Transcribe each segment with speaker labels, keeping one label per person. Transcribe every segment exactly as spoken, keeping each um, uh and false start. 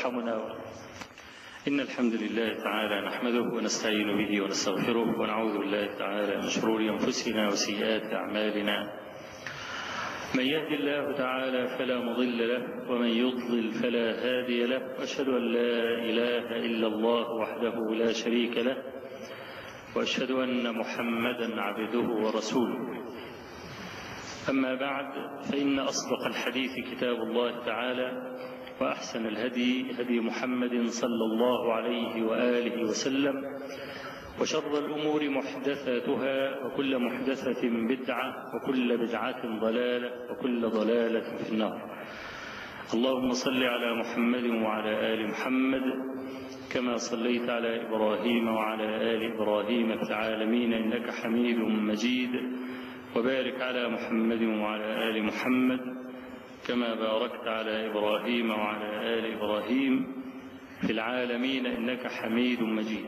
Speaker 1: وارحمنا. إن الحمد لله تعالى نحمده ونستعين به ونستغفره ونعوذ بالله تعالى من شرور أنفسنا وسيئات أعمالنا. من يهد الله تعالى فلا مضل له ومن يضلل فلا هادي له، وأشهد أن لا إله إلا الله وحده لا شريك له، وأشهد أن محمدا عبده ورسوله. أما بعد، فإن أصدق الحديث كتاب الله تعالى، وأحسن الهدي هدي محمد صلى الله عليه وآله وسلم، وشر الأمور محدثاتها، وكل محدثة بدعة، وكل بدعة ضلالة، وكل ضلالة في النار. اللهم صل على محمد وعلى آل محمد كما صليت على إبراهيم وعلى آل إبراهيم في العالمين إنك حميد مجيد، وبارك على محمد وعلى آل محمد كما باركت على إبراهيم وعلى آل إبراهيم في العالمين إنك حميد مجيد.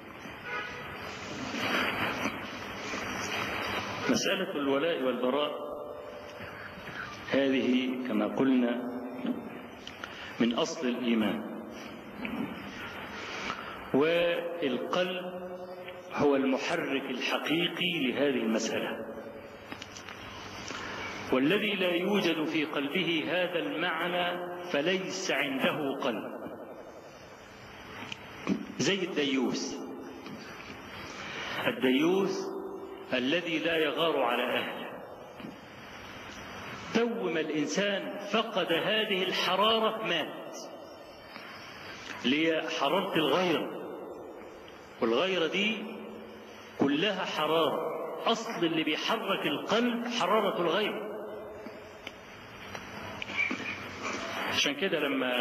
Speaker 1: مسألة الولاء والبراء هذه كما قلنا من أصل الإيمان، والقلب هو المحرك الحقيقي لهذه المسألة، والذي لا يوجد في قلبه هذا المعنى فليس عنده قلب. زي الديوث، الديوث الذي لا يغار على أهله. تو ما الإنسان فقد هذه الحرارة مات، لي حرارة الغيرة، والغيرة دي كلها حرارة. أصل اللي بيحرك القلب حرارة الغيرة. عشان كده لما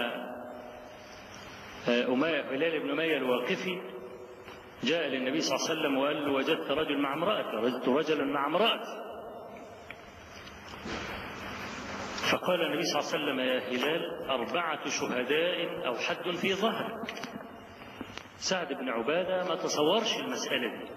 Speaker 1: أمية هلال بن أمية الواقفي جاء للنبي صلى الله عليه وسلم وقال له: وجدت رجل مع امرأة، وجدت رجلا مع امرأة. فقال النبي صلى الله عليه وسلم: يا هلال، أربعة شهداء أو حد في ظهرك. سعد بن عبادة ما تصورش المسألة دي.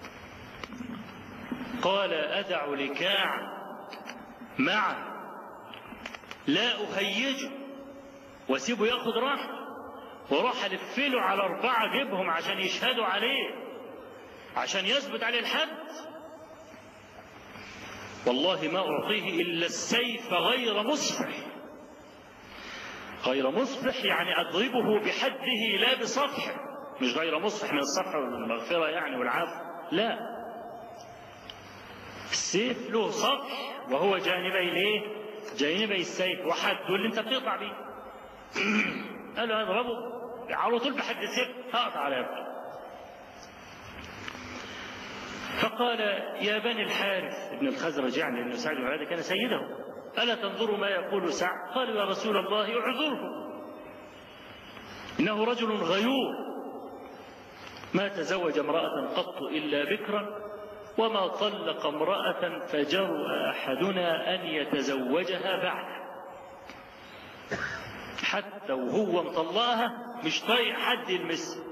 Speaker 1: قال: أدع لكاع معه لا أهيجه واسيبه ياخد راحته، وراح ألفله على أربعة جيبهم عشان يشهدوا عليه، عشان يثبت عليه الحد. والله ما أعطيه إلا السيف غير مصفح. غير مصفح يعني أضربه بحده لا بصفح، مش غير مصفح من الصفح والمغفرة يعني والعفو، لا، السيف له صفح وهو جانبي ليه؟ جانبي السيف، وحده اللي انت بتقطع بيه. قال له: اضربه على طول بحد السيف، هقطع على يده. فقال: يا بني الحارث ابن الخزرج، يعني لأنه سعد بن عبادة كان سيده، ألا تنظروا ما يقول سعد؟ قالوا: يا رسول الله اعذره، إنه رجل غيور ما تزوج امرأة قط إلا بكرا، وما طلق امرأة فجرؤ أحدنا أن يتزوجها بعد، حتى وهو مطلقها مش طايق حد يلمسها.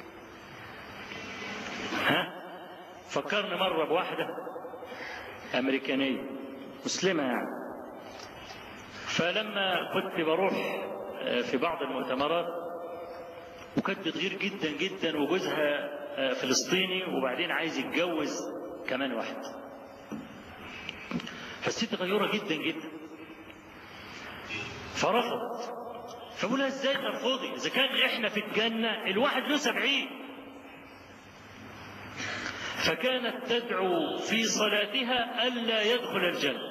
Speaker 1: ها؟ فكرنا مرة بواحدة أمريكانية مسلمة يعني، فلما كنت بروح في بعض المؤتمرات وكانت بتغير جدا جدا، وجوزها فلسطيني وبعدين عايز يتجوز كمان واحد، فالست غيورة جدا جدا، فرفضت. فقولها: ازاي ترفضي اذا كان احنا في الجنة الواحد له سبعين؟ فكانت تدعو في صلاتها ألا يدخل الجنة.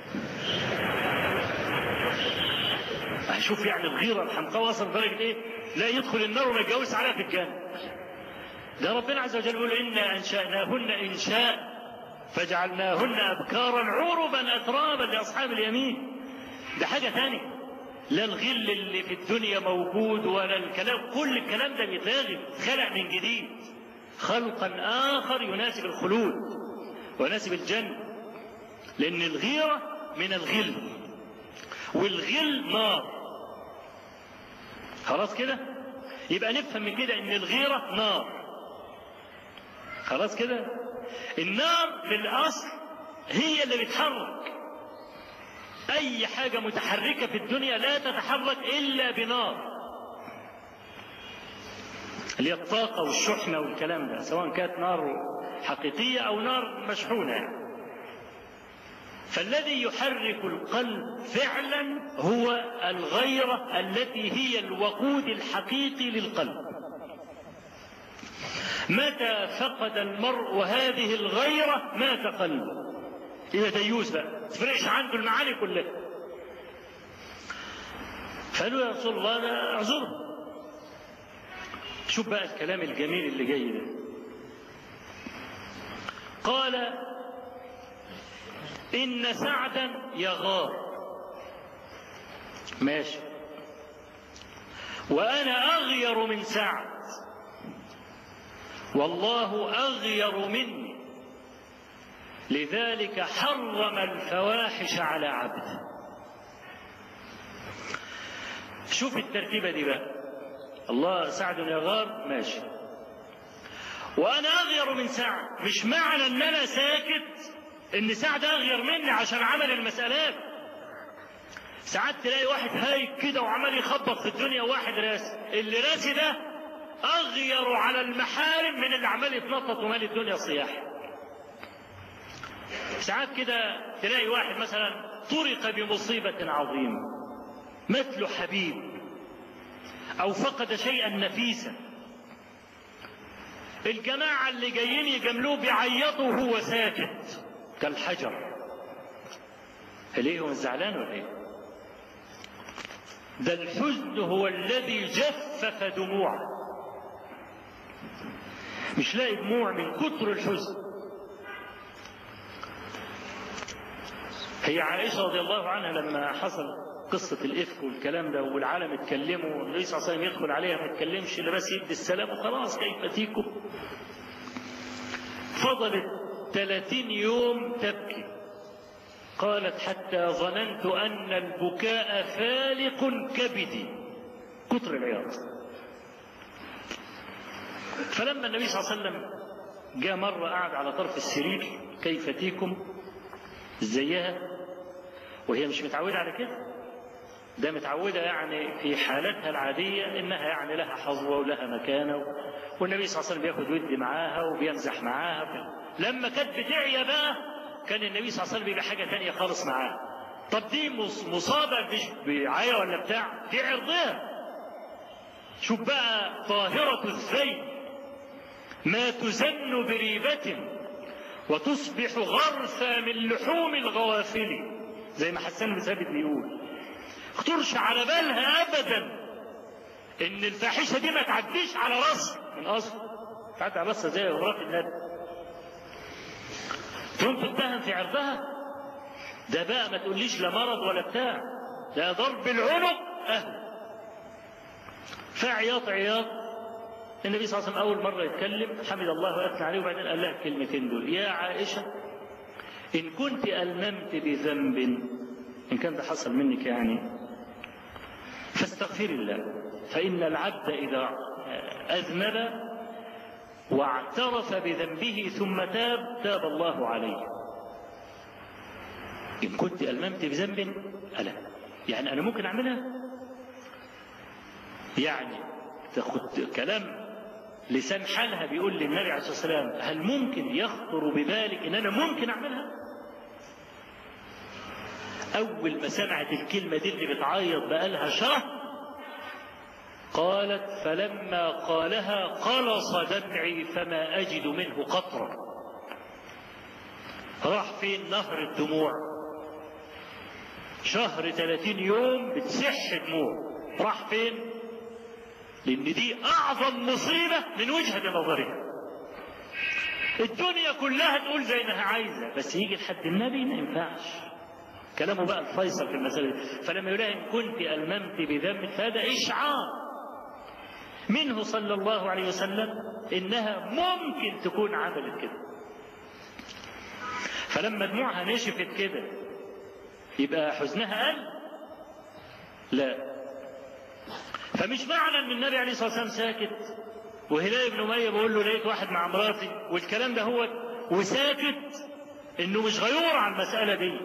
Speaker 1: أشوف يعني الغيرة الحمقاء وصل لدرجة ايه؟ لا يدخل النار وما يتجوز عليها في الجنة. ده ربنا عز وجل يقول: إنا أنشأناهن إنشاء فجعلناهن أبكارا عربا أترابا لأصحاب اليمين. ده حاجة ثانية، لا الغل اللي في الدنيا موجود ولا الكلام، كل الكلام ده بيتلغي، خلق من جديد خلقا آخر يناسب الخلود ويناسب الجنة. لأن الغيرة من الغل، والغل نار. خلاص كده؟ يبقى نفهم من كده إن الغيرة نار. خلاص كده؟ النار في الأصل هي اللي بتحرك. أي حاجة متحركة في الدنيا لا تتحرك إلا بنار. اللي هي الطاقة والشحنة والكلام ده، سواء كانت نار حقيقية أو نار مشحونة يعني. فالذي يحرك القلب فعلا هو الغيرة التي هي الوقود الحقيقي للقلب. متى فقد المرء هذه الغيرة مات قلبه. إذا ديوس بقى تفرقش عنده المعاني كلها. فقالوا يا رسول الله أنا أعذره. شوف بقى الكلام الجميل اللي جاي ده. قال إن سعدا يغار. ماشي. وأنا أغير من سعد، والله أغير مني، لذلك حرم الفواحش على عبده. شوف الترتيبة دي بقى. الله سعد يغار ماشي، وأنا أغير من سعد. مش معنى أن أنا ساكت إن سعد أغير مني عشان عمل المسألات. ساعات تلاقي واحد هايك كده وعمال يخبط في الدنيا، وواحد راسي. اللي راسي ده أغير على المحارم من اللي عمال يتنطط ومال الدنيا صياح. ساعات كده تلاقي واحد مثلا طرق بمصيبة عظيمة، مثل حبيب، أو فقد شيئا نفيسا. الجماعة اللي جايين يجاملوه بيعيطوا وهو ساكت كالحجر. ليه هو زعلان ولا ايه؟ ده الحزن هو الذي جفف دموعه. مش لاقي دموع من كتر الحزن. هي عائشة رضي الله عنها لما حصل قصة الإفك والكلام ده والعالم اتكلموا، والنبي صلى الله عليه وسلم يدخل عليها ما يتكلمش إلا بس يدي السلام وخلاص كيف تيكم. فضلت ثلاثين يوم تبكي. قالت حتى ظننت أن البكاء فالق كبدي، كتر العياط. فلما النبي صلى الله عليه وسلم جاء مرة قعد على طرف السرير، كيف تيكم زيها، وهي مش متعودة على كده. ده متعودة يعني في حالتها العادية إنها يعني لها حظوة ولها مكانة، والنبي صلى الله عليه وسلم بياخد ود معاها وبيمزح معاها. لما كانت بتعيا بقى كان النبي صلى الله عليه وسلم بيبقى حاجة تانية خالص معاها. طب دي مصابة مش بعيا ولا بتاع، دي عرضها. شوف بقى طاهرة الثيب ما تزن بريبة وتصبح غرثا من لحوم الغوافل، زي ما حسان بن ثابت بيقول. خطرش على بالها ابدا ان الفاحشه دي ما تعديش على راسها من اصل، تعدي على راسها زي مرات النبي. تقوم تتهم في عرضها؟ ده بقى ما تقوليش لا مرض ولا بتاع، ده ضرب العنق اهل. فعياط عياط. النبي صلى الله عليه وسلم اول مره يتكلم حمد الله واثنى عليه، وبعدين قال لها الكلمتين دول: يا عائشه ان كنت الممت بذنب، ان كان ده حصل منك يعني، فاستغفري الله، فإن العبد إذا أذنب واعترف بذنبه ثم تاب تاب الله عليه. إن كنت ألممت بذنب، ألا يعني أنا ممكن أعملها؟ يعني تاخد كلام لسان حالها بيقول للنبي عليه الصلاة والسلام: هل ممكن يخطر ببالك إن أنا ممكن أعملها؟ أول ما سمعت الكلمة دي اللي بتعيط بقالها شهر، قالت: فلما قالها قلص دمعي فما أجد منه قطرة. راح فين نهر الدموع؟ شهر ثلاثين يوم بتسح دموع، راح فين؟ لأن دي أعظم مصيبة من وجهة نظرها. الدنيا كلها تقول زي ما هي عايزة، بس يجي لحد النبي ما ينفعش. كلامه بقى الفيصل في المسألة دي. فلما يقول إن كنت ألممت بذنب، فهذا إشعار منه صلى الله عليه وسلم إنها ممكن تكون عملت كده. فلما دموعها نشفت كده يبقى حزنها قل؟ لا. فمش معنى ان النبي عليه الصلاه والسلام ساكت وهلال بن اميه بيقول له لقيت واحد مع مراتي والكلام ده هو وساكت انه مش غيور على المساله دي.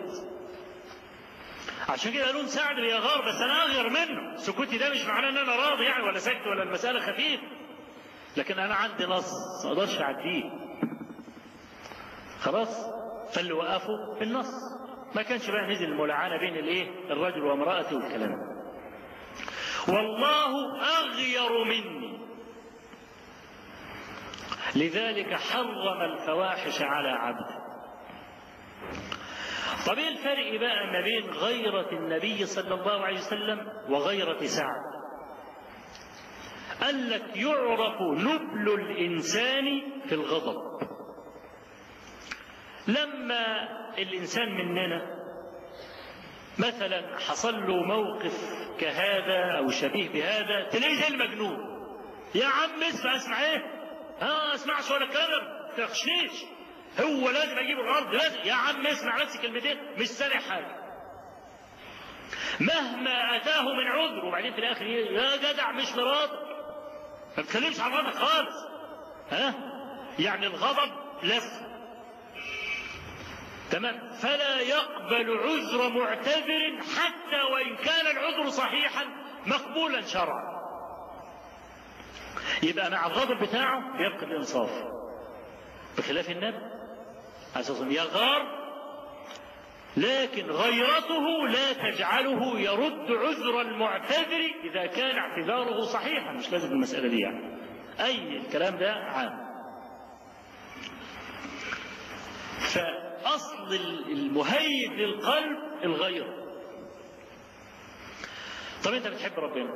Speaker 1: عشان كده قالوا سعد بيغار، بس انا اغير منه. سكوتي ده مش معناه ان انا راضي يعني ولا ساكت ولا المساله خفيفه. لكن أنا عندي نص ما أقدرش أعديه. خلاص؟ فاللي وقفوا النص. ما كانش بقى نزل الملاعنة بين الإيه؟ الرجل وامرأته والكلام. والله أغير مني، لذلك حرم الفواحش على عبده. طب ايه الفرق بقى ما بين غيرة النبي صلى الله عليه وسلم وغيرة سعد؟ قال لك يعرف نبل الإنسان في الغضب. لما الإنسان مننا مثلا حصل له موقف كهذا أو شبيه بهذا، تلاقيه زي المجنون. يا عم اسمع اسمع ايه؟ ها اسمعش ولا كلام، تخشنيش، هو لازم اجيب الارض لازم. يا عم اسمع بس كلمتين، مش سامع حاجه. مهما اتاه من عذر، وبعدين في الاخر يا جدع مش راضي، ما بتكلمش عن غضب خالص. ها يعني الغضب لف. تمام. فلا يقبل عذر معتذر حتى وان كان العذر صحيحا مقبولا شرعا. يبقى مع الغضب بتاعه يبقى الانصاف، بخلاف النبي اساسا يغار، لكن غيرته لا تجعله يرد عذر المعتذر اذا كان اعتذاره صحيحا. مش لازم المساله دي يعني، اي الكلام ده عام. فاصل المهيج للقلب الغيره. طب انت بتحب ربنا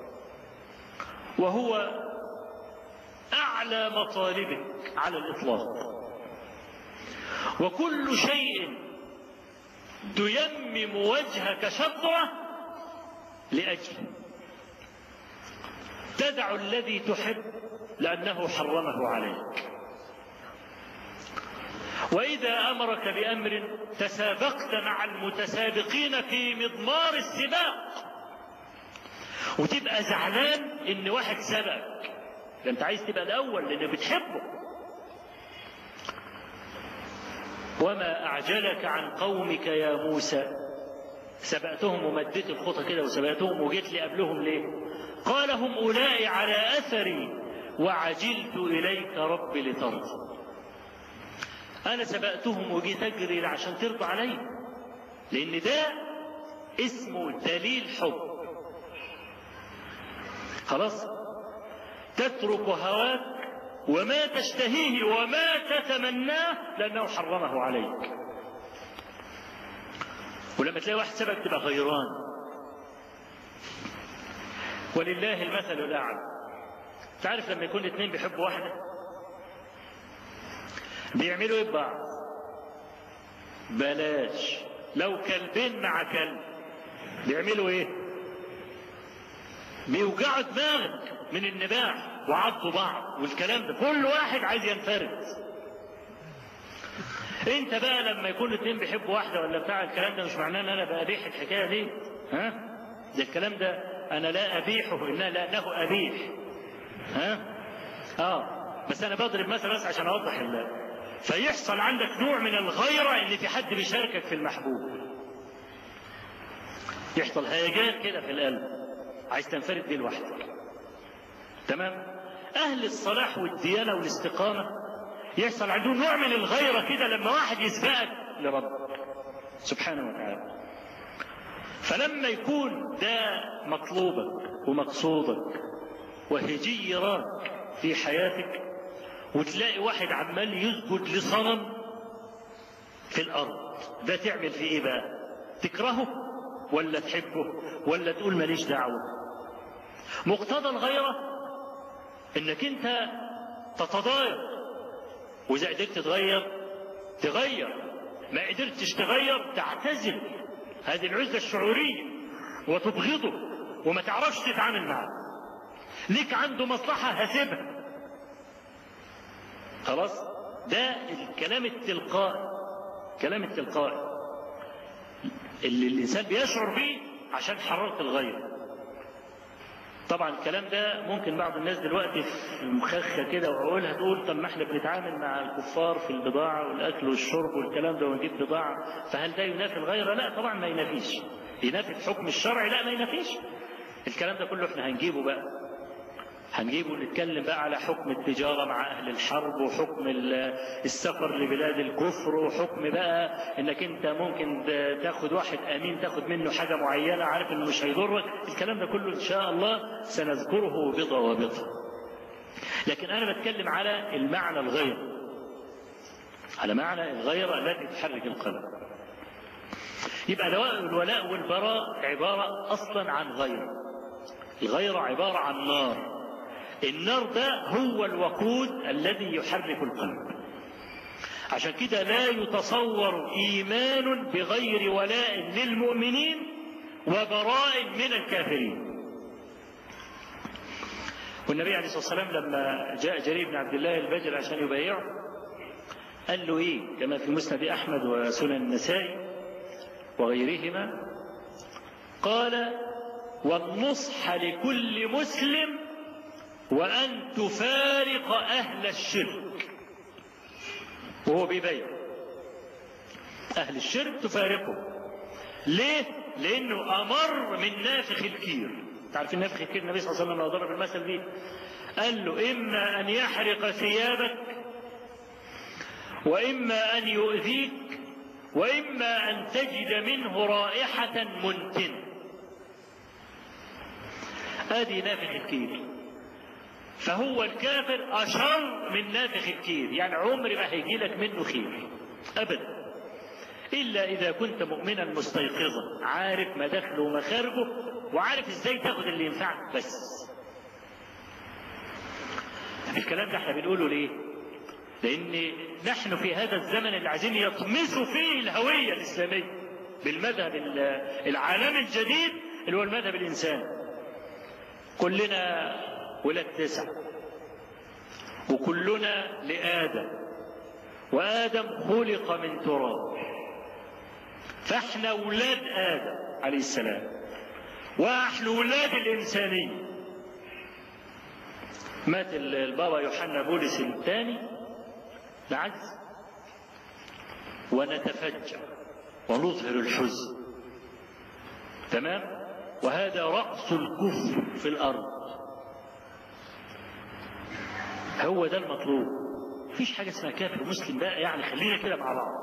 Speaker 1: وهو أعلى مطالبك على الإطلاق، وكل شيء تيمم وجهك شطرة لأجله، تدع الذي تحب لأنه حرمه عليك. وإذا أمرك بأمر تسابقت مع المتسابقين في مضمار السباق، وتبقى زعلان إن واحد سبقك، ده انت عايز تبقى الاول لان بتحبه. وما اعجلك عن قومك يا موسى، سبقتهم ومديت الخطى كده وسبقتهم وجيت لي قبلهم ليه؟ قال هم اولئك على اثري وعجلت اليك رب لترضى. انا سبقتهم وجيت اجري عشان ترضى علي، لان ده اسمه دليل حب. خلاص؟ تترك هواك وما تشتهيه وما تتمناه لأنه حرمه عليك. ولما تلاقي واحد سبك تبقى غيران. ولله المثل الأعلى. تعرف لما يكون اثنين بيحبوا واحدة بيعملوا ايه ببعض؟ بلاش، لو كلبين مع كلب بيعملوا ايه؟ بيوجعوا دماغك من النباح وعضوا بعض والكلام ده، كل واحد عايز ينفرد. انت بقى لما يكون اثنين بيحبوا واحده ولا بتاع الكلام ده مش معناه ان انا بأبيح الحكايه دي. ها ده الكلام ده انا لا ابيحه، انها لانه ابيح. ها اه بس انا بضرب مثلا بس عشان اوضح الله. فيحصل عندك نوع من الغيره ان في حد بيشاركك في المحبوب، يحصل هيجان كده في القلب، عايز تنفرد بيه لوحدك. تمام. اهل الصلاح والديانه والاستقامه يحصل عندهم نوع من الغيره كده لما واحد يسبقك لربك سبحانه وتعالى. فلما يكون ده مطلوبك ومقصودك وهجي يراك في حياتك، وتلاقي واحد عمال يسجد لصنم في الارض، ده تعمل فيه ايه بقى؟ تكرهه ولا تحبه ولا تقول ماليش دعوه؟ مقتضى الغيره انك انت تتضايق، واذا قدرت تتغير تغير، ما قدرتش تغير تعتزل هذه العزله الشعوريه وتبغضه وما تعرفش تتعامل معه. ليك عنده مصلحه هسيبها. خلاص؟ ده الكلام التلقائي، كلام التلقائي اللي الانسان بيشعر بيه عشان حرارة الغير. طبعا الكلام ده ممكن بعض الناس دلوقتي في المخخه كده وعقولها تقول طب ما احنا بنتعامل مع الكفار في البضاعه والاكل والشرب والكلام ده ونجيب بضاعه، فهل ده ينافي الغيره؟ لا طبعا ما ينافيش. ينافي الحكم الشرعي؟ لا ما ينافيش. الكلام ده كله احنا هنجيبه بقى، هنجيبه نتكلم بقى على حكم التجارة مع أهل الحرب، وحكم السفر لبلاد الكفر، وحكم بقى إنك أنت ممكن تاخد واحد أمين تاخد منه حاجة معينة عارف إنه مش هيضرك. الكلام ده كله إن شاء الله سنذكره بضوابطه. لكن أنا بتكلم على المعنى الغير، على معنى الغيرة التي تحرك القلب. يبقى الولاء والبراء عبارة أصلا عن غيرة. الغيرة عبارة عن نار. النار ده هو الوقود الذي يحرك القلب. عشان كده لا يتصور إيمان بغير ولاء للمؤمنين وبراء من الكافرين. والنبي عليه الصلاة والسلام لما جاء جرير بن عبد الله البجل عشان يبايعه قال له إيه كما في مسند أحمد وسنن النسائي وغيرهما، قال: والنصح لكل مسلم وأن تفارق أهل الشرك. وهو بيبايع أهل الشرك تفارقه. ليه؟ لأنه أمر من نافخ الكير. تعرفين نافخ الكير؟ النبي صلى الله عليه وسلم لما ضرب المثل دي قال له: إما أن يحرق ثيابك، وإما أن يؤذيك، وإما أن تجد منه رائحة منتنة. هذه نافخ الكير. فهو الكافر أشر من نافخ الكير، يعني عمر ما هيجي لك منه خير أبدا، إلا إذا كنت مؤمنا مستيقظا عارف مداخله ومخارجه وعارف إزاي تاخد اللي ينفعك. بس الكلام ده احنا بنقوله ليه؟ لأن نحن في هذا الزمن اللي عايزين يطمسوا فيه الهوية الإسلامية بالمذهب العالمي الجديد اللي هو المذهب الإنساني. كلنا ولاد تسع، وكلنا لآدم، وآدم خلق من تراب، فاحنا ولاد آدم عليه السلام، واحنا ولاد الإنسانية. مات البابا يوحنا بولس الثاني نعجز ونتفجر ونظهر الحزن، تمام؟ وهذا رأس الكفر في الأرض. هو ده المطلوب. مفيش حاجة اسمها كافر ومسلم بقى، يعني خلينا كده مع بعض.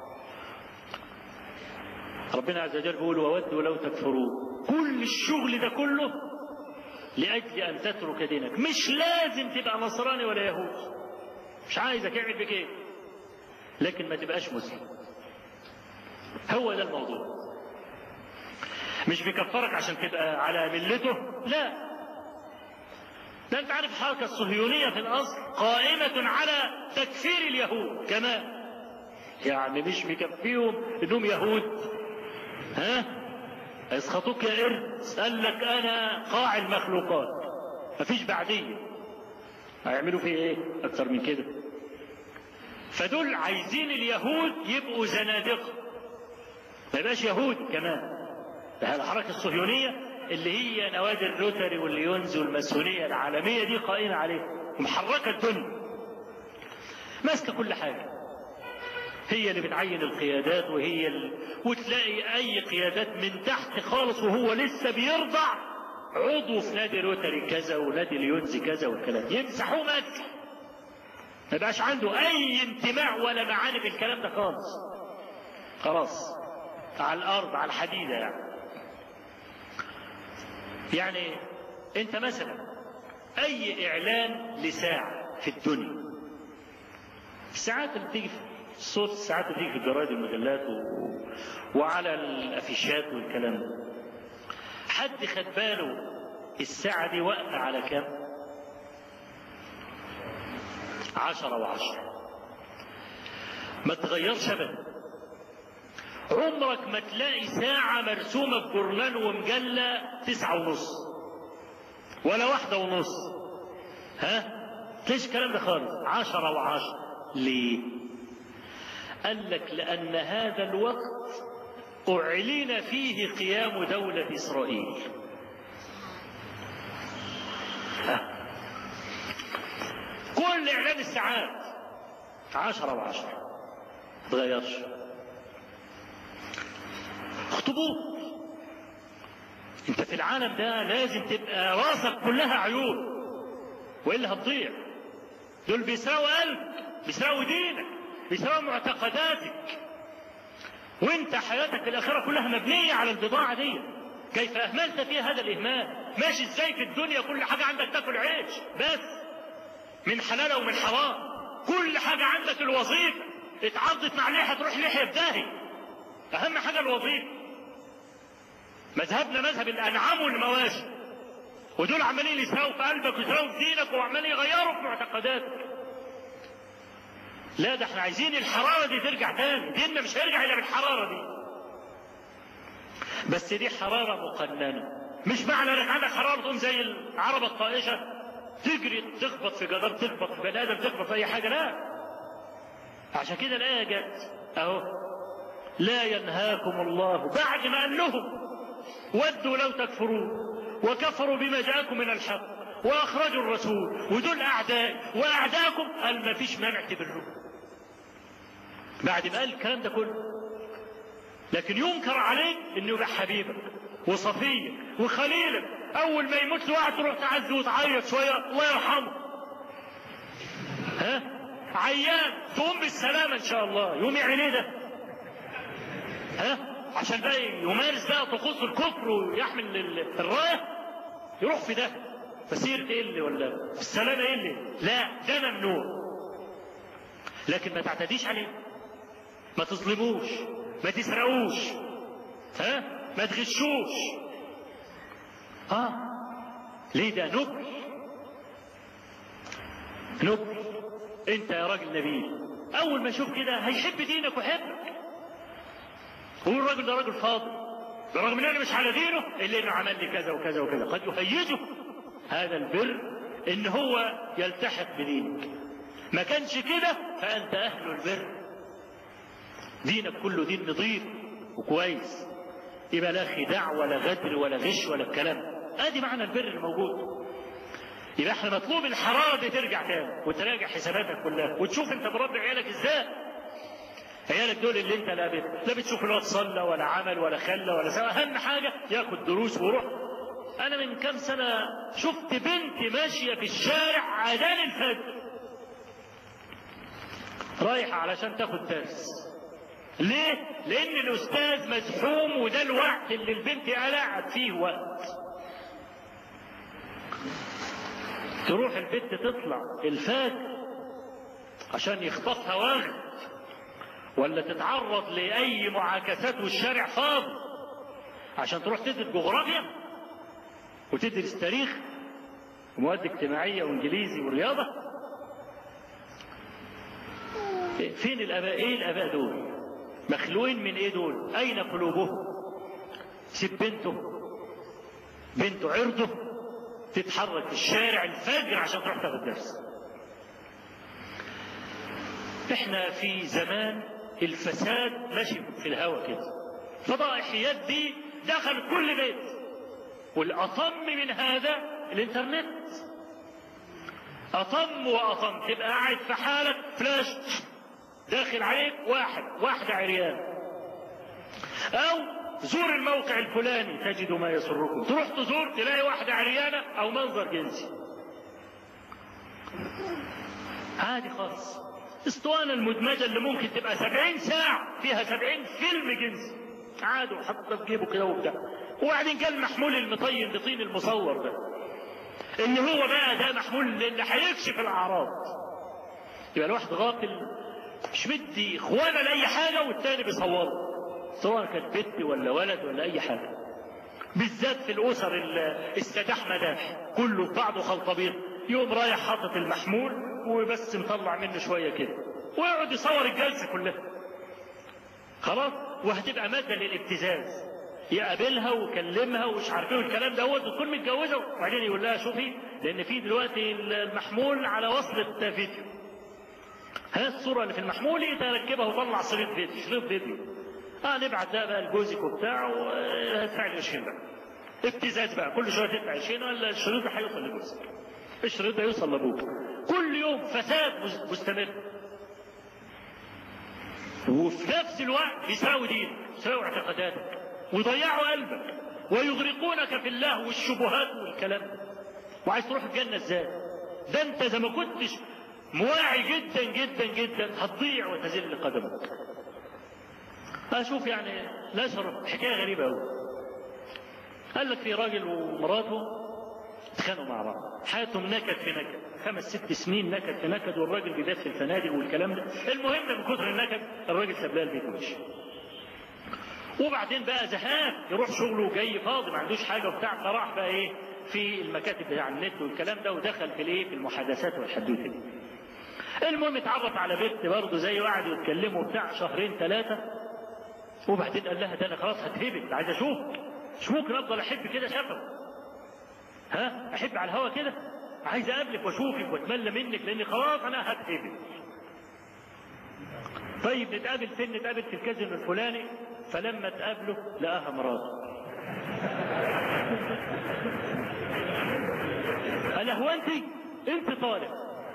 Speaker 1: ربنا عز وجل بيقول: وودوا لو تكفرون. كل الشغل ده كله لأجل أن تترك دينك. مش لازم تبقى نصراني ولا يهودي، مش عايزك اعمل بك ايه، لكن ما تبقاش مسلم. هو ده الموضوع. مش بيكفرك عشان تبقى على ملته، لا. ده انت عارف حركة الصهيونية في الأصل قائمة على تكفير اليهود كمان. يعني مش مكفيهم انهم يهود، ها؟ هيسخطوك يا قرد. قال لك انا قاع المخلوقات مفيش بعديه. هيعملوا فيه ايه اكتر من كده؟ فدول عايزين اليهود يبقوا زنادقة، ما يبقاش يهود كمان. ده الحركة الصهيونية اللي هي نوادي الروتري والليونز والماسونية العالمية دي قائمة عليه ومحركة الدنيا، ماسكة كل حاجة. هي اللي بتعين القيادات، وهي اللي وتلاقي أي قيادات من تحت خالص وهو لسه بيرضع عضو في نادي روتري كذا ونادي ليونز كذا والكلام، يمسحوه مسح، ما يبقاش عنده أي انتماء ولا معاني بالكلام ده خالص. خلاص على الأرض على الحديدة. يعني يعني أنت مثلا أي إعلان لساعة في الدنيا، الساعات اللي بتيجي في الصوت، الساعات اللي بتيجي في الجرايد والمجلات و... وعلى الأفيشات والكلام ده، حد خد باله الساعة دي واقفة على كام؟ عشرة وعشرة، ما تغيرش أبدا. عمرك ما تلاقي ساعة مرسومة في جورنال ومجلة تسعة ونص ولا واحدة ونص، ها؟ ليش الكلام ده خالص؟ عشرة وعشرة. ليه؟ قال لك لأن هذا الوقت أعلن فيه قيام دولة إسرائيل. ها؟ كل إعلان الساعات عشرة وعشرة، ما تغيرش. اخطبوط. انت في العالم ده لازم تبقى راسك كلها عيون، والا هتضيع. دول بيسرقوا قلبك، بيسرقوا دينك، بيسرقوا معتقداتك، وانت حياتك الاخره كلها مبنيه على البضاعه دي. كيف اهملت فيها هذا الاهمال؟ ماشي ازاي في الدنيا كل حاجه عندك تاكل عيش بس من حلال ومن حرام، كل حاجه عندك الوظيفه، اتعرضت مع لحيه تروح لحيه بداهي، اهم حاجه الوظيفه. مذهبنا مذهب الانعام والمواشي، ودول عمالين يسرقوا في قلبك ويسرقوا في دينك وعمالين يغيروا في معتقداتك. لا، ده احنا عايزين الحراره دي ترجع تاني، ديننا مش هيرجع الا بالحراره دي، بس دي حراره مقننه. مش معنى انك عندك حراره تقوم زي العربه الطائشه تجري تخبط في جدار، تخبط في بني ادم، تخبط في اي حاجه، لا. عشان كده الايه جت اهو: لا ينهاكم الله، بعد ما قال لهم ودوا لو تكفرون وكفروا بما جاءكم من الحق واخرجوا الرسول ودول اعداء واعداءكم، قال ما فيش مانع تبرهم. بعد ما قال الكلام ده كله، لكن ينكر عليك انه يبقى حبيبك وصفيك وخليلك، اول ما يموت له واحد تروح تعزه وتعيط شويه الله يرحمه، ها عيان تقوم بالسلامه ان شاء الله، يقوم يعمل ايه ده؟ ها عشان بقى يمارس بقى طقوس الكفر ويحمل الرايه، يروح في ده فسير تقل ولا السلامه يقل، لا ده ممنوع. لكن ما تعتديش عليه، ما تظلموش، ما تسرقوش، ها ما تغشوش. اه ليه؟ ده نبل، نبل. انت يا راجل نبيل اول ما يشوف كده هيحب دينك ويحبك، هو الراجل ده راجل فاضل، برغم ان انا مش على دينه الا انه عمل لي كذا وكذا وكذا، قد يهيجه هذا البر ان هو يلتحق بدينك. ما كانش كده فانت اهل البر، دينك كله دين نظيف وكويس، يبقى لا خداع ولا غدر ولا غش ولا الكلام. ادي معنى البر الموجود. يبقى احنا مطلوب الحراره دي ترجع تاني وتراجع حساباتك كلها وتشوف انت بربي عيالك ازاي. عيالك دول اللي انت لا بت... لا بتشوف الواد صلى ولا عمل ولا خلى ولا سوى، اهم حاجه ياخد دروس ويروح. انا من كام سنه شفت بنت ماشيه في الشارع اذان الفجر رايحه علشان تاخد درس. ليه؟ لان الاستاذ مزحوم وده الوقت اللي البنت قاعد فيه وقت. تروح البنت تطلع الفجر عشان يخطفها واغد، ولا تتعرض لاي معاكسات والشارع فاضي عشان تروح تدرس جغرافيا وتدرس تاريخ ومواد اجتماعيه وانجليزي ورياضه. فين الاباء؟ ايه الاباء دول؟ مخلوقين من ايه دول؟ اين قلوبهم؟ سيب بنته بنته عرضه تتحرك في الشارع الفجر عشان تروح تاخد درس. احنا في زمان الفساد ماشي في الهوا كده، فضائحيات دي دخلت كل بيت، والاطم من هذا الانترنت. اطم واطم، تبقى قاعد في حالك فلاش داخل عليك واحد واحدة عريان، او زور الموقع الفلاني تجد ما يسركم، تروح تزور تلاقي واحدة عريانة او منظر جنسي عادي خالص. اسطوانة المدمجة اللي ممكن تبقى سبعين ساعة فيها سبعين فيلم جنسي عادي وحطه في جيبه كده وبتاع. وبعدين قال محمول المطين بطين المصور ده ان هو بقى ده محمول اللي هيكشف الاعراض. يبقى الواحد غافل مش مدي اخوانا لاي حاجه والتاني بيصوره، سواء كانت بنت ولا ولد ولا اي حاجه، بالذات في الاسر السداح مداح كله في بعضه خلطبيط. يوم رايح حاطط المحمول وبس مطلع منه شويه كده ويقعد يصور الجلسه كلها خلاص، وهتبقى ماده للابتزاز. يقابلها ويكلمها ومش عارف ايه والكلام دوت، وتكون متجوزه وبعدين يقول لها شوفي لان في دلوقتي المحمول على وصله فيديو، ها الصوره اللي في المحمول تركبها وطلع شريط فيديو شريط فيديو اه نبعت ده بقى لجوزك وبتاع وهدفع لي عشرين بقى ابتزاز بقى، كل شويه تدفع عشرين ولا الشريط ده هيوصل لجوزك، الشريط ده يوصل لابوك. كل يوم فساد مستمر، وفي نفس الوقت يساوي دينك يساوي اعتقاداتك ويضيعوا قلبك ويغرقونك في الله والشبهات والكلام. وعايز تروح الجنه ازاي؟ ده انت اذا ما كنتش مواعي جدا جدا جدا هتضيع وتزل قدمك. اشوف يعني الاشهر حكايه غريبه قوي. قال لك في راجل ومراته اتخانقوا مع بعض، حياتهم نكد في نكد، خمس ست سنين نكد في نكد، والراجل بيدخل الفنادق والكلام ده. المهم من كثر النكد الراجل ساب لها البيت ومشي. وبعدين بقى زهقان يروح شغله وجاي فاضي ما عندوش حاجه وبتاع، فراح بقى ايه في المكاتب بتاع النت والكلام ده، ودخل في الايه في المحادثات والحدوته دي. المهم اتعرف على بنت برضه زيه، قعدوا يتكلموا بتاع شهرين ثلاثه، وبعدين قال لها ده انا خلاص هتهبط، عايز اشوفك، مش ممكن افضل احب كده شفوي، ها احب على الهوا كده، عايز اقابلك واشوفك واتملى منك لاني خلاص انا هتهبط. طيب نتقابل فين؟ نتقابل في الكازينو الفلاني. فلما تقابله لقاها مراته. قال هو انت انت طالع؟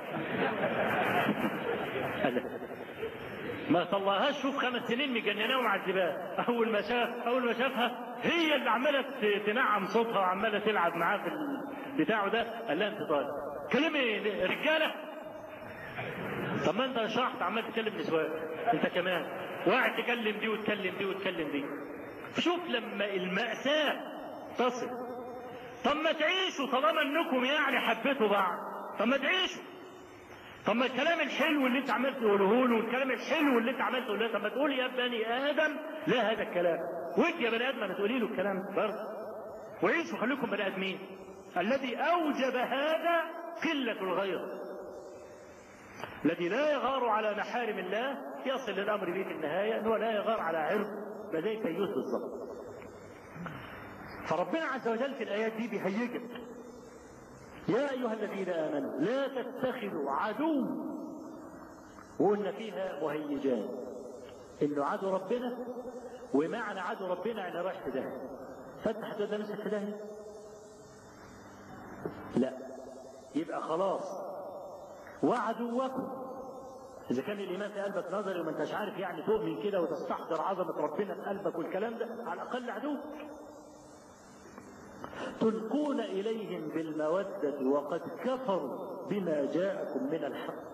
Speaker 1: ما طلعهاش، شوف خمس سنين مجنناه ومعذباه. اول ما شاف اول ما شافها هي اللي عماله تنعم صوتها وعماله تلعب معاه في بتاعه ده. قال لها انت طالع؟ كلمي رجاله. طب ما انت شحط عمال تكلم نسوان انت كمان، وقاعد تكلم دي وتكلم دي وتكلم دي. شوف لما المأساة تصل. طب ما تعيشوا طالما انكم يعني حبيتوا بعض، طب ما تعيشوا. طب ما الكلام الحلو اللي انت عمال تقوله له والكلام الحلو اللي انت عمال تقوله له، طب ما تقول يا بني ادم لا هذا الكلام، وانت يا بني ادم ما تقولي له الكلام برضه. وعيشوا خليكم بني ادمين. الذي اوجب هذا قلة الغير، الذي لا يغار على محارم الله يصل الامر به في النهايه انه لا يغار على عرض فزي كيوس بالظبط. فربنا عز وجل في الايات دي بيهيجك: يا ايها الذين امنوا لا تتخذوا عدو. وقلنا فيها مهيجان، انه عدو ربنا، ومعنى عدو ربنا يعني رايح في داهيه. فانت هتبدا نفسك في داهيه؟ لا، يبقى خلاص. وعدوكم، إذا كان الإيمان في قلبك نظري وما أنتش عارف يعني تؤمن كده وتستحضر عظمة ربنا في قلبك والكلام ده، على الأقل عدو. تلقون إليهم بالمودة وقد كفروا بما جاءكم من الحق.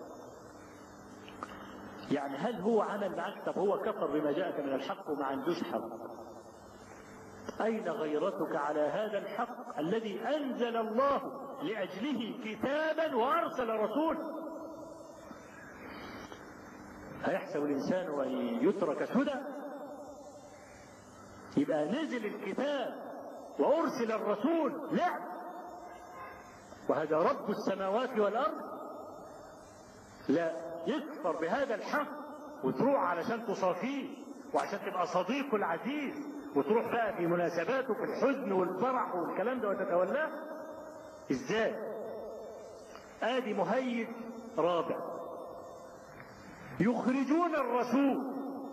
Speaker 1: يعني هل هو عمل معك؟ طب هو كفر بما جاءك من الحق وما عندوش حق. أين غيرتك على هذا الحق الذي أنزل الله لأجله كتابا وأرسل رسولا؟ هيحسب الإنسان أن يترك سدى؟ يبقى نزل الكتاب وأرسل الرسول لا، وهذا رب السماوات والأرض. لا يكفر بهذا الحق وتروح علشان تصافيه وعشان تبقى صديقه العزيز، وتروح بقى في مناسباته في الحزن والفرح والكلام ده وتتولاه. ازاي؟ ادي مهيج رابع. يخرجون الرسول،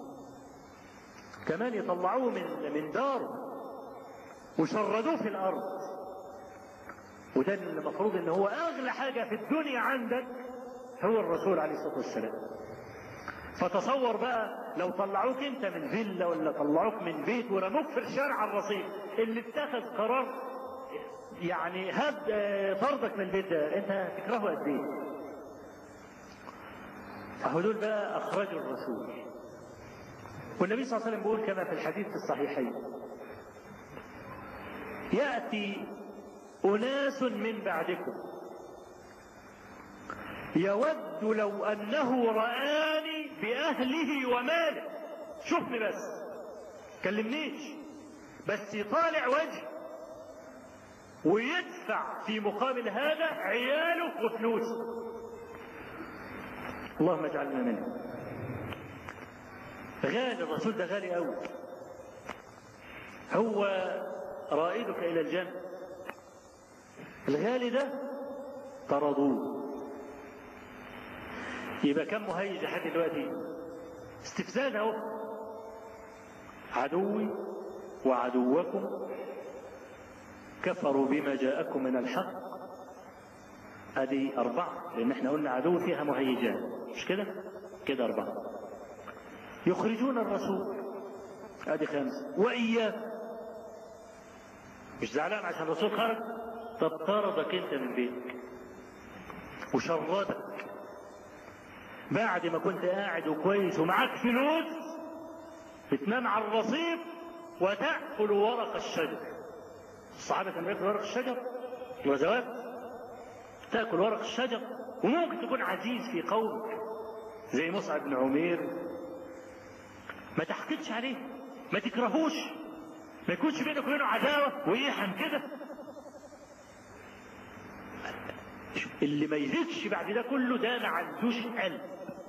Speaker 1: كمان يطلعوه من من داره وشردوه في الارض. وده المفروض ان هو اغلى حاجه في الدنيا عندك هو الرسول عليه الصلاه والسلام. فتصور بقى لو طلعوك انت من فيلا ولا طلعوك من بيت ورموك في الشارع الرصيف، اللي اتخذ قرار يعني هب طردك من البيت ده، انت هتكرهه قد ايه؟ اهو دول بقى اخرجوا الرسول. والنبي صلى الله عليه وسلم بيقول كما في الحديث في الصحيحين: ياتي اناس من بعدكم يود لو انه رآني باهله وماله. شوفني بس، كلمنيش بس، يطالع وجهي ويدفع في مقابل هذا عياله وفلوسه. اللهم اجعلنا منه. غالي الرسول ده، غالي قوي. هو رائدك الى الجنه. الغالي ده طردوه. يبقى كم مهيج لحد دلوقتي؟ استفزاز اهو. عدوي وعدوكم كفروا بما جاءكم من الحق. ادي اربعه، لان احنا قلنا عدو فيها مهيجان، مش كده؟ كده اربعه. يخرجون الرسول، ادي خمسه. واياك، مش زعلان عشان الرسول خرج؟ طب طردك انت من بيتك.
Speaker 2: وشردك بعد ما كنت قاعد وكويس ومعاك فلوس، بتنام على الرصيف وتأكل ورق الشجر. الصحابة كانوا بياكلوا ورق الشجر الغزوات، تأكل ورق الشجر. وممكن تكون عزيز في قومك زي مصعب بن عمير، ما تحقدش عليه، ما تكرهوش، ما يكونش بينك وبينه عداوة ويحن كده. اللي ما يزيدش بعد ده كله ده ما عندوش قلب.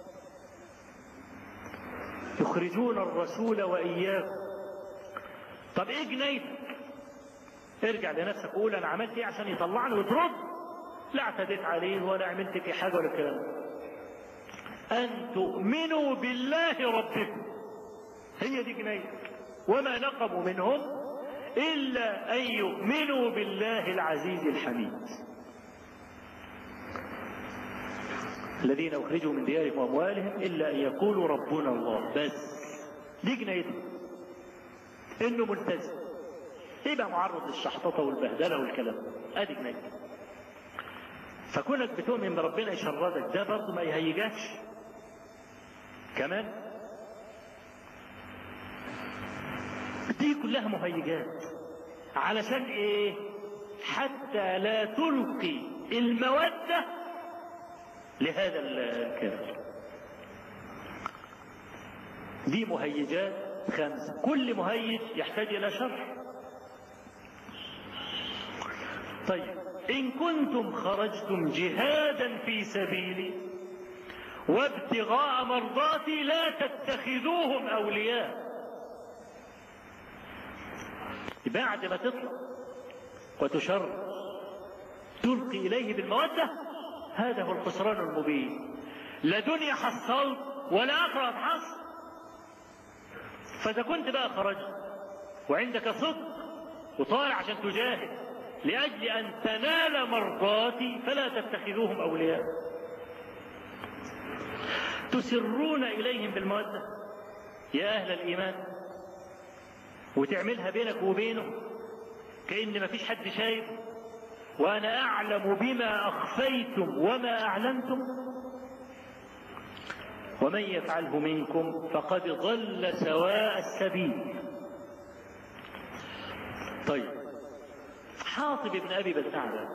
Speaker 2: يخرجون الرسول وإياكم. طب ايه جنيتك؟ ارجع لنفسك وقول انا عملت ايه عشان يطلعني وترد. لا اعتديت عليه ولا عملت في حاجه ولا الكلام ده. ان تؤمنوا بالله ربكم، هي دي جنيتك. وما نقموا منهم الا ان يؤمنوا بالله العزيز الحميد الذين اخرجوا من ديارهم واموالهم الا ان يقولوا ربنا الله. بس دي جنيتك، انه ملتزم، يبقى معرض للشحططه والبهدله والكلام ده. ادي جنيتك. فكونك بتؤمن بربنا يشردك ده برضه ما يهيجكش كمان. دي كلها مهيجات علشان ايه؟ حتى لا تلقي المودة لهذا الكافر. دي مهيجات خمسة، كل مهيج يحتاج الى شر. طيب إن كنتم خرجتم جهادا في سبيلي وابتغاء مرضاتي لا تتخذوهم أولياء. بعد ما تطلع وتشر تلقي إليه بالمودة، هذا هو الخسران المبين. لا دنيا حصلت ولا آخرة تحصل. فإذا كنت بقى خرجت وعندك صدق وطالع عشان تجاهد لأجل أن تنال مرضاتي فلا تتخذوهم أولياء. تسرون إليهم بالمودة يا أهل الإيمان، وتعملها بينك وبينه كأن ما فيش حد شايف، وأنا أعلم بما أخفيتم وما أعلنتم، ومن يفعله منكم فقد ضل سواء السبيل. طيب حاطب بن أبي بلتعبة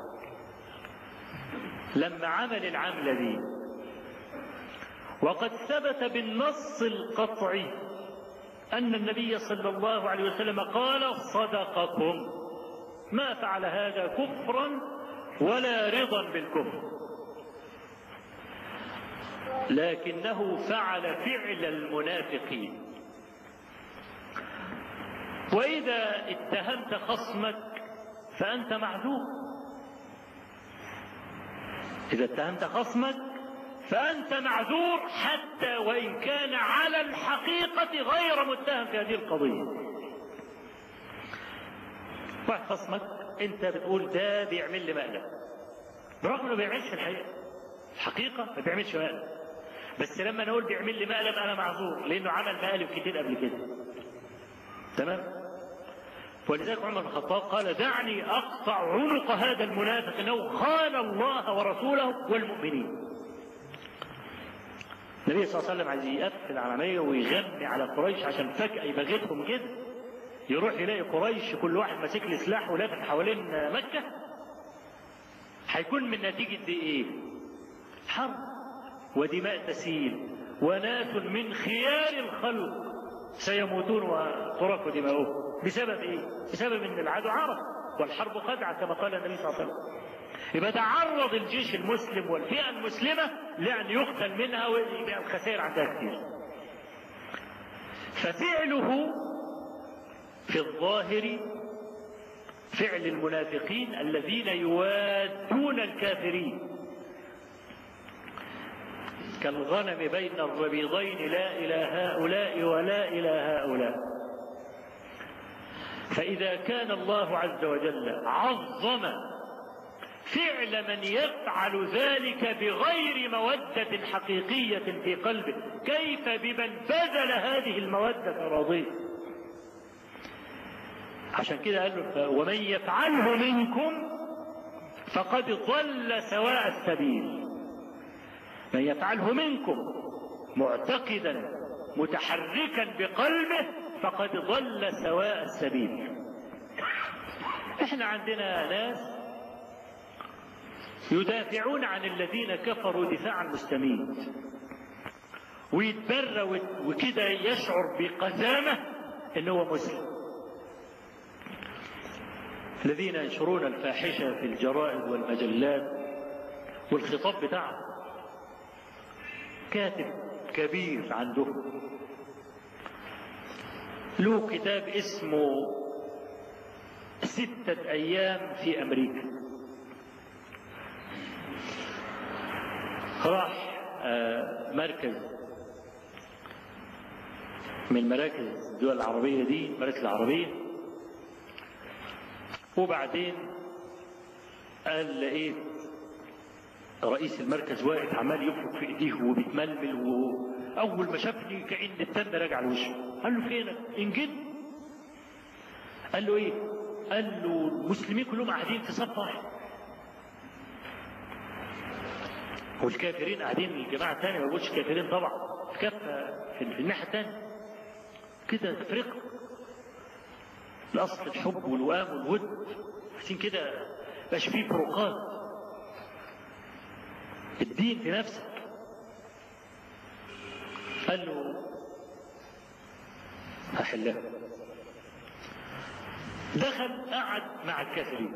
Speaker 2: لما عمل العملة دي وقد ثبت بالنص القطعي أن النبي صلى الله عليه وسلم قال صدقكم، ما فعل هذا كفرا ولا رضا بالكفر، لكنه فعل فعل المنافقين. وإذا اتهمت خصمك فأنت معذور. إذا اتهمت خصمك فأنت معذور حتى وإن كان على الحقيقة غير متهم في هذه القضية. واحد خصمك أنت بتقول ده بيعمل لي مقلب، برغم إنه ما بيعملش في الحقيقة، الحقيقة ما بيعملش مقلب، بس لما نقول بيعمل لي مقلب أنا معذور لأنه عمل مقالب كتير قبل كده. تمام؟ ولذلك عمر بن الخطاب قال دعني أقطع عنق هذا المنافق إنه خان الله ورسوله والمؤمنين. النبي صلى الله عليه وسلم عايز يقفل العملية ويغني على قريش عشان فجأة يبغتهم كده، يروح يلاقي قريش كل واحد ماسك له سلاح ولافت حوالين مكة. هيكون من نتيجة دي إيه؟ حرب ودماء تسيل، وناس من خيار الخلق سيموتون وترك دماؤهم. بسبب ايه؟ بسبب ان العدو عرف والحرب خدعة كما قال النبي صلى الله عليه وسلم. يبقى تعرض الجيش المسلم والفئة المسلمة لأن يقتل منها ويبقى الخسائر عندها كثير. ففعله في الظاهر فعل المنافقين الذين يوادون الكافرين كالغنم بين الربيضين لا إلى هؤلاء ولا إلى هؤلاء. فإذا كان الله عز وجل عظم فعل من يفعل ذلك بغير مودة حقيقية في قلبه، كيف بمن بذل هذه المودة راضيه؟ عشان كده قال له ومن يفعله منكم فقد ضل سواء السبيل. من يفعله منكم معتقدا متحركا بقلبه فقد ضل سواء السبيل. احنا عندنا ناس يدافعون عن الذين كفروا دفاعا مستميت، ويتبرى وكده يشعر بقسامة انه هو مسلم. الذين ينشرون الفاحشة في الجرائد والمجلات، والخطاب بتاعهم كاتب كبير عندهم له كتاب اسمه ستة أيام في أمريكا. راح مركز من مراكز الدول العربية دي، المراكز العربية، وبعدين قال لقيت رئيس المركز واقف عمال يفرك في ايديه وبيتململ، واول ما شافني كأن التن راجع لوشه. قال له فينك؟ انجد. قال له ايه؟ قال له المسلمين كلهم قاعدين في صف واحد والكافرين قاعدين. الجماعه الثانيه ما بقولش كافرين طبعا، كافه في الناحيه الثانيه كده تفرقه. الاصل الحب والوئام والود، عشان كده مبقاش فيه فروقات. الدين في نفسك. قال له هحلها. دخل قعد مع الكافرين،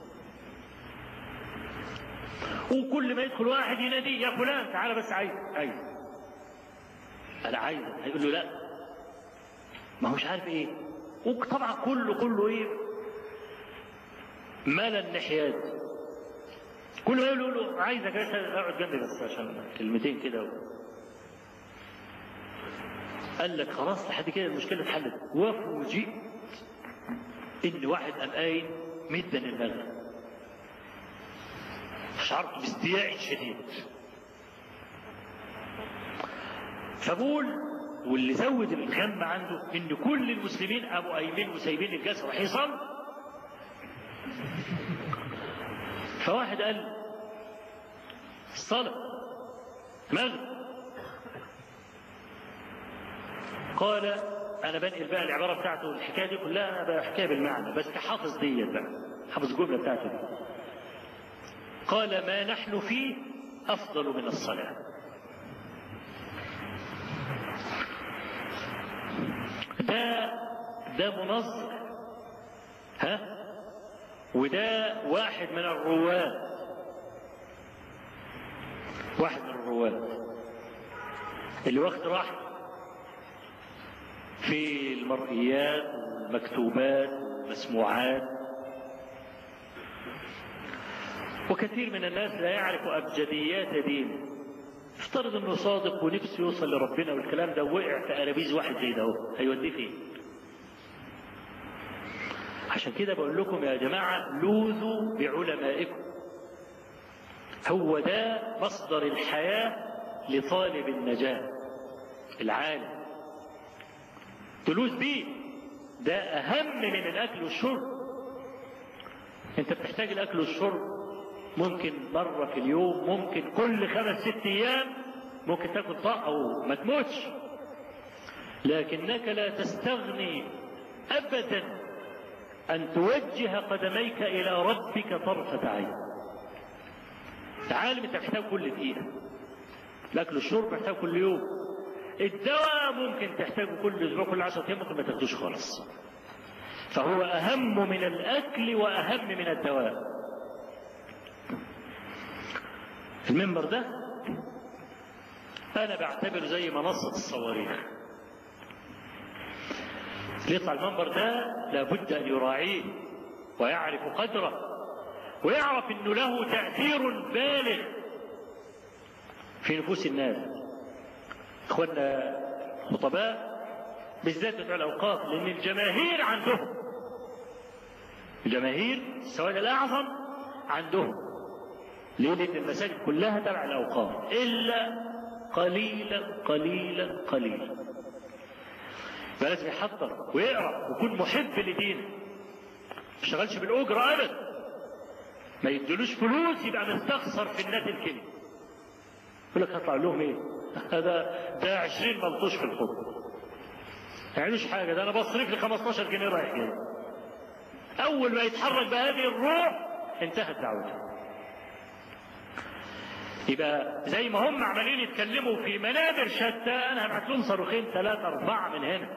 Speaker 2: وكل ما يدخل واحد يناديه يا فلان تعالى بس عايز عايز انا عايز. هيقول له لا، ما هوش عارف ايه. وطبعا كله كله ايه، مال النحيات. كله يقول له عايزك بس اقعد جنبي بس عشان كلمتين كده. قال لك خلاص لحد كده المشكله اتحلت. وفوجئت ان واحد قام قايم مدا المغرب. شعرت باستياء شديد. فبقول واللي زود الغم عنده ان كل المسلمين قاموا قايمين وسايبين الجلسه وراح يصلي. فواحد قال الصلاه مغرب. قال انا بنقل بقى العباره بتاعته، الحكايه دي كلها انا بحكيها بالمعنى بس حافظ ديت بقى، حافظ الجمله بتاعته دي. قال ما نحن فيه افضل من الصلاه. ده ده منظر، ها، وده واحد من الرواد، واحد من الرواد اللي واخد راحته في المرئيات والمكتوبات والمسموعات. وكثير من الناس لا يعرف أبجديات دينه. افترض انه صادق ونفسه يوصل لربنا والكلام ده، وقع في أرابيز واحد زي ده اهو، هيوديه فين؟ عشان كده بقول لكم يا جماعة لوذوا بعلمائكم. هو ده مصدر الحياة لطالب النجاة العالم. تلوذ بيه ده أهم من الأكل والشرب. أنت بتحتاج الأكل والشرب ممكن مرة في اليوم، ممكن كل خمس ست أيام، ممكن تاكل طاقة وما تموتش، لكنك لا تستغني أبدا أن توجه قدميك إلى ربك طرفة عين. تعالم أنت محتاج كل دقيقة. الأكل والشرب محتاج كل يوم. الدواء ممكن تحتاجه كل أسبوع، كل عشرة أيام، ممكن ما تاخدوش خالص. فهو أهم من الأكل وأهم من الدواء. المنبر ده أنا بعتبره زي منصة الصواريخ. اللي يطلع المنبر ده لابد أن يراعيه ويعرف قدره، ويعرف أنه له تأثير بالغ في نفوس الناس. إخواننا الخطباء بالذات بتوع الأوقاف، لأن الجماهير عندهم، الجماهير السواد الأعظم عندهم. ليه؟ لأن المساجد كلها تبع الأوقاف إلا قليلا قليلا قليلا. فلازم يحضر ويقرأ ويكون محب لدينه، ما يشتغلش بالأجرة أبدا، ما يدلوش فلوس يبقى مستخسر في الناس الكلمة. يقول لك هطلع لهم ايه؟ هذا ده عشرين ملطوش في الخطبه. ما يعملوش حاجه، ده انا بصرف لي خمستاشر جنيه رايح جاي. اول ما يتحرك بهذه الروح انتهت دعوته. يبقى زي ما هم عمالين يتكلموا في منابر شتى، انا هبعت لهم صاروخين ثلاثه اربعه من هنا.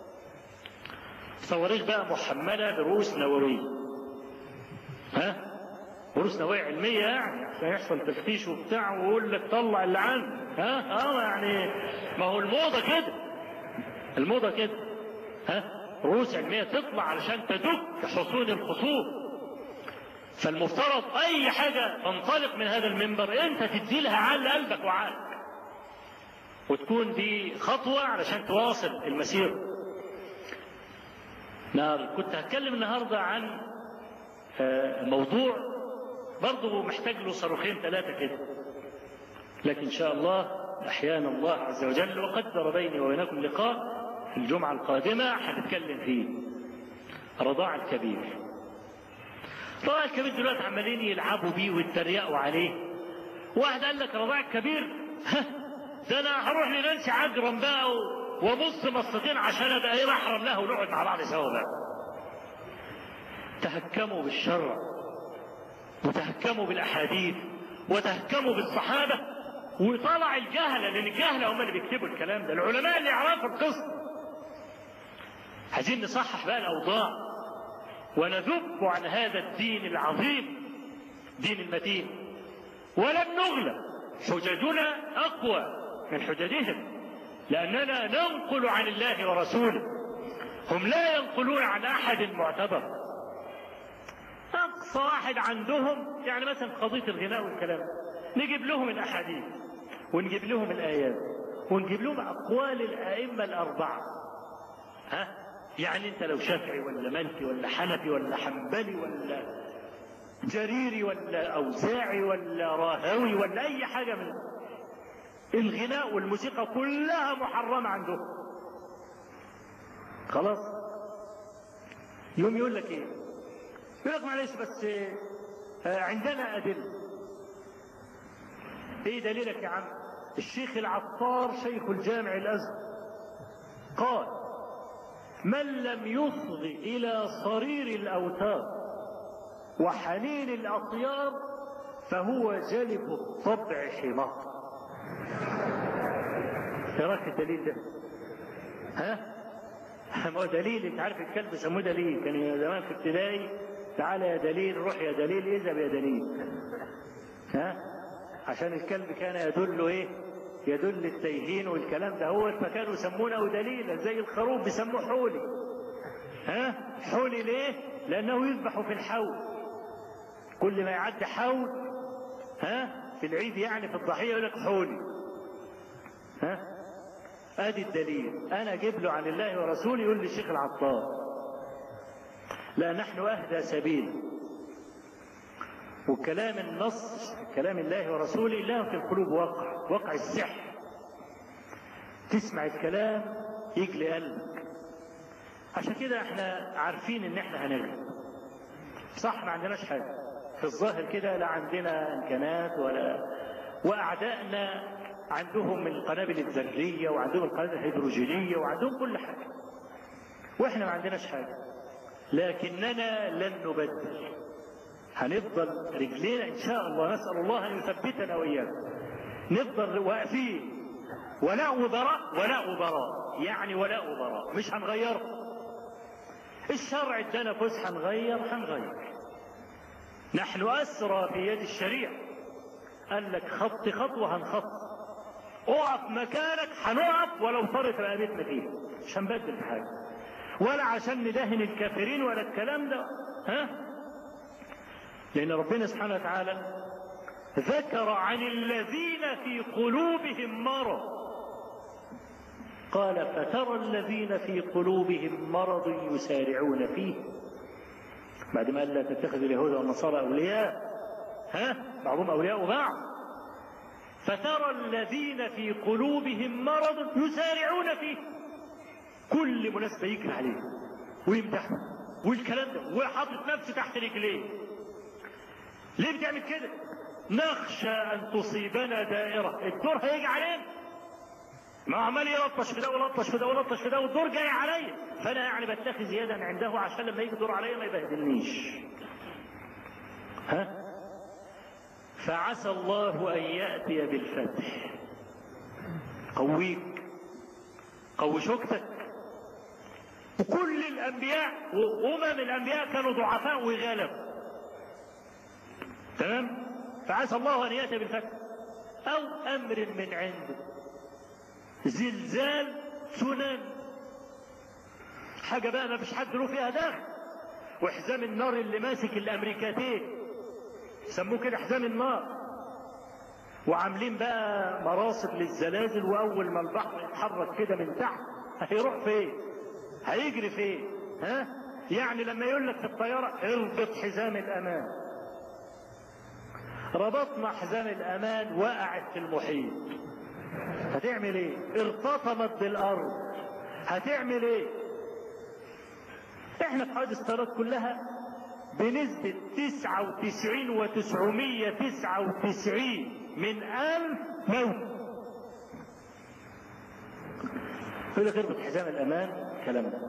Speaker 2: صواريخ بقى محمله برؤوس نوويه. ها؟ رؤوس نوويه علميه يعني عشان يحصل تفتيش وبتاع ويقول لك طلع اللي عندك. ها؟ اه يعني ما هو الموضه كده. الموضه كده. ها؟ رؤوس علميه تطلع علشان تدك حصون الخصوم. فالمفترض اي حاجه تنطلق من هذا المنبر انت تدي لها عال قلبك وعقلك. وتكون دي خطوه علشان تواصل المسير. نار كنت هتكلم النهارده عن موضوع برضه محتاج له صاروخين ثلاثه كده. لكن ان شاء الله احيانا الله عز وجل وقدر بيني وبينكم لقاء في الجمعه القادمه هنتكلم فيه. رضاع الكبير. رضاع الكبير دلوقتي عمالين يلعبوا بيه ويتريقوا عليه. واحد قال لك رضاع الكبير ده انا هروح لنانسي عجرم بقى وابص مصتين عشان ابقى ايه محرم لها ونقعد مع بعض سوا بقى. تهكموا بالشرع وتهكموا بالاحاديث وتهكموا بالصحابه وطلع الجهله، لان الجهله هم اللي بيكتبوا الكلام ده، العلماء اللي يعرفوا القصه. عايزين نصحح بقى الاوضاع ونذب عن هذا الدين العظيم دين المتين، ولن نغلب. حججنا اقوى من حججهم لاننا ننقل عن الله ورسوله، هم لا ينقلون عن احد معتبر. اقصى واحد عندهم يعني مثلا قضيه الغناء والكلام، نجيب لهم الاحاديث ونجيب لهم الايات ونجيب لهم اقوال الائمه الاربعه. ها يعني انت لو شافعي ولا مالكي ولا حنفي ولا حنبلي ولا جريري ولا اوزاعي ولا راهوي ولا اي حاجه من الغناء والموسيقى كلها محرمه عندهم. خلاص يوم يقول لك ايه؟ يقول لك معلش بس عندنا ادله. ايه دليلك يا عم؟ الشيخ العطار شيخ الجامع الازهر قال: من لم يصغ الى صرير الاوتار وحنين الاطيار فهو جلب الطبع حمار. ايه رايك في الدليل ده؟ ها؟ ما هو دليل، انت عارف الكلب بيسموه دليل، كان زمان في ابتدائي تعالى يا دليل، روح يا دليل، اذهب يا دليل. ها؟ عشان الكلب كان يدل ايه؟ يدل التيهين والكلام ده، هو فكانوا يسمونه دليلا. زي الخروف بيسموه حولي. ها؟ حولي ليه؟ لانه يذبح في الحول. كل ما يعدي حول ها في العيد يعني في الضحيه يقول لك حولي. ها؟ ادي الدليل. انا اجيب له عن الله ورسوله يقول لي الشيخ العطار. لا نحن اهدى سبيل. وكلام النص كلام الله ورسوله له في القلوب وقع، وقع السحر. تسمع الكلام يجلي قلبك. عشان كده احنا عارفين ان احنا هنغلب. صح ما عندناش حاجه في الظاهر كده، لا عندنا امكانات ولا، واعدائنا عندهم القنابل الذريه وعندهم القنابل الهيدروجينيه وعندهم كل حاجه، واحنا ما عندناش حاجه. لكننا لن نبدل، هنفضل رجلينا ان شاء الله، نسال الله ان يثبتنا واياكم، نفضل واقفين ولاء وبراء. ولاء وبراء يعني ولاء وبراء، مش هنغيره. الشرع ادانا فلوس، هنغير هنغير. نحن اسرى في يد الشريعه. قال لك خط خطوه هنخط، اقف مكانك هنقف ولو طرت رقبتنا فيه، مش هنبدل في حاجه، ولا عشان ندهن الكافرين ولا الكلام ده. ها؟ لان ربنا سبحانه وتعالى ذكر عن الذين في قلوبهم مرض، قال: فترى الذين في قلوبهم مرض يسارعون فيه. بعد ما قال: لا تتخذوا اليهود والنصارى اولياء، ها؟ بعضهم اولياء بعض. فترى الذين في قلوبهم مرض يسارعون فيه. كل مناسبه يجري عليه ويمدحه والكلام ده، وحاطط نفسه تحت رجليه. ليه بتعمل كده؟ نخشى أن تصيبنا دائرة، الدور هيجي علينا، ما عمال يلطش في ده ولطش في ده ولطش في ده والدور جاي عليا، فأنا يعني بتخذ يدا عنده عشان لما يجي الدور عليا ما يبهدلنيش. ها؟ فعسى الله أن يأتي بالفتح. قويك، قوي شوكتك. وكل الأنبياء وأمم الأنبياء كانوا ضعفاء وغلبوا. تمام؟ فعسى الله أن يأتي بالفتح أو أمر من عنده، زلزال، تسونامي، حاجة بقى ما فيش حد له فيها داخل. وحزام النار اللي ماسك الأمريكتين سموه كده حزام النار، وعاملين بقى مراصد للزلازل، وأول ما البحر يتحرك كده من تحت هيروح فين؟ هيجري فين؟ ها؟ يعني لما يقول لك في الطيارة اربط حزام الأمان، ربطنا حزام الأمان، وقعت في المحيط، هتعمل ايه؟ ارتطمت بالأرض، هتعمل ايه؟ احنا في حوادث الطيارات كلها بنسبة تسعة وتسعين وتسعمية تسعة وتسعين من ألف موت. يقول لك اربط حزام الأمان، الكلام ده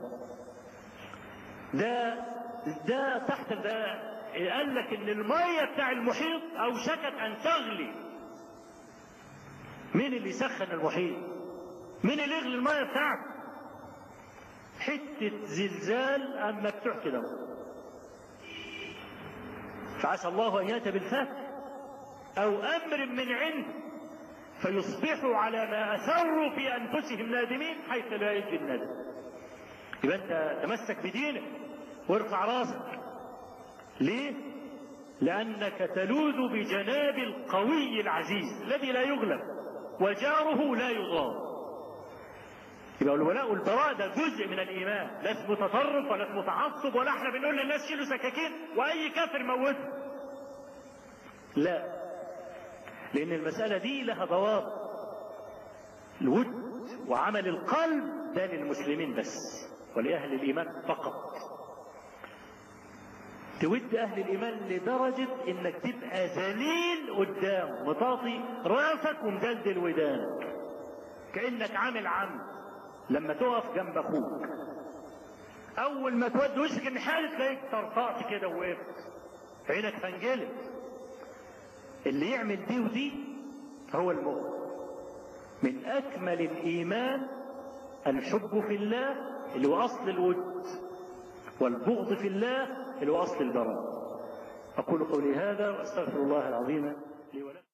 Speaker 2: ده ده تحت ده. قال لك ان المية بتاع المحيط اوشكت ان تغلي. مين اللي يسخن المحيط؟ مين اللي يغلي المية بتاعته؟ حتة زلزال اما مفتوح كده. فعسى الله ان ياتي بالفتح او امر من عنده فيصبحوا على ما اثروا في انفسهم نادمين حيث لا يجي الندم. يبقى انت تمسك بدينك وارفع راسك. ليه؟ لأنك تلوذ بجناب القوي العزيز الذي لا يغلب وجاره لا يضام. يبقى الولاء والبراء ده جزء من الإيمان، لا اسمه تطرف ولا اسمه تعصب ولا احنا بنقول للناس شيلوا سكاكين وأي كافر موته. لا، لأن المسألة دي لها ضوابط. الود وعمل القلب ده للمسلمين بس ولأهل الإيمان فقط. تود أهل الإيمان لدرجة إنك تبقى ذليل قدام، مطاطي راسك ومدلدل ودانك كأنك عامل عم. لما تقف جنب أخوك أول ما تود وشك النحال تلاقيك طرطقت كده ووقفت، عينك فنجلت. اللي يعمل دي ودي هو المؤمن. من أكمل الإيمان الحب في الله اللي هو أصل الود، والبغض في الله اللي هو أصل البراء. أقول قولي هذا وأستغفر الله العظيم لي ولكم.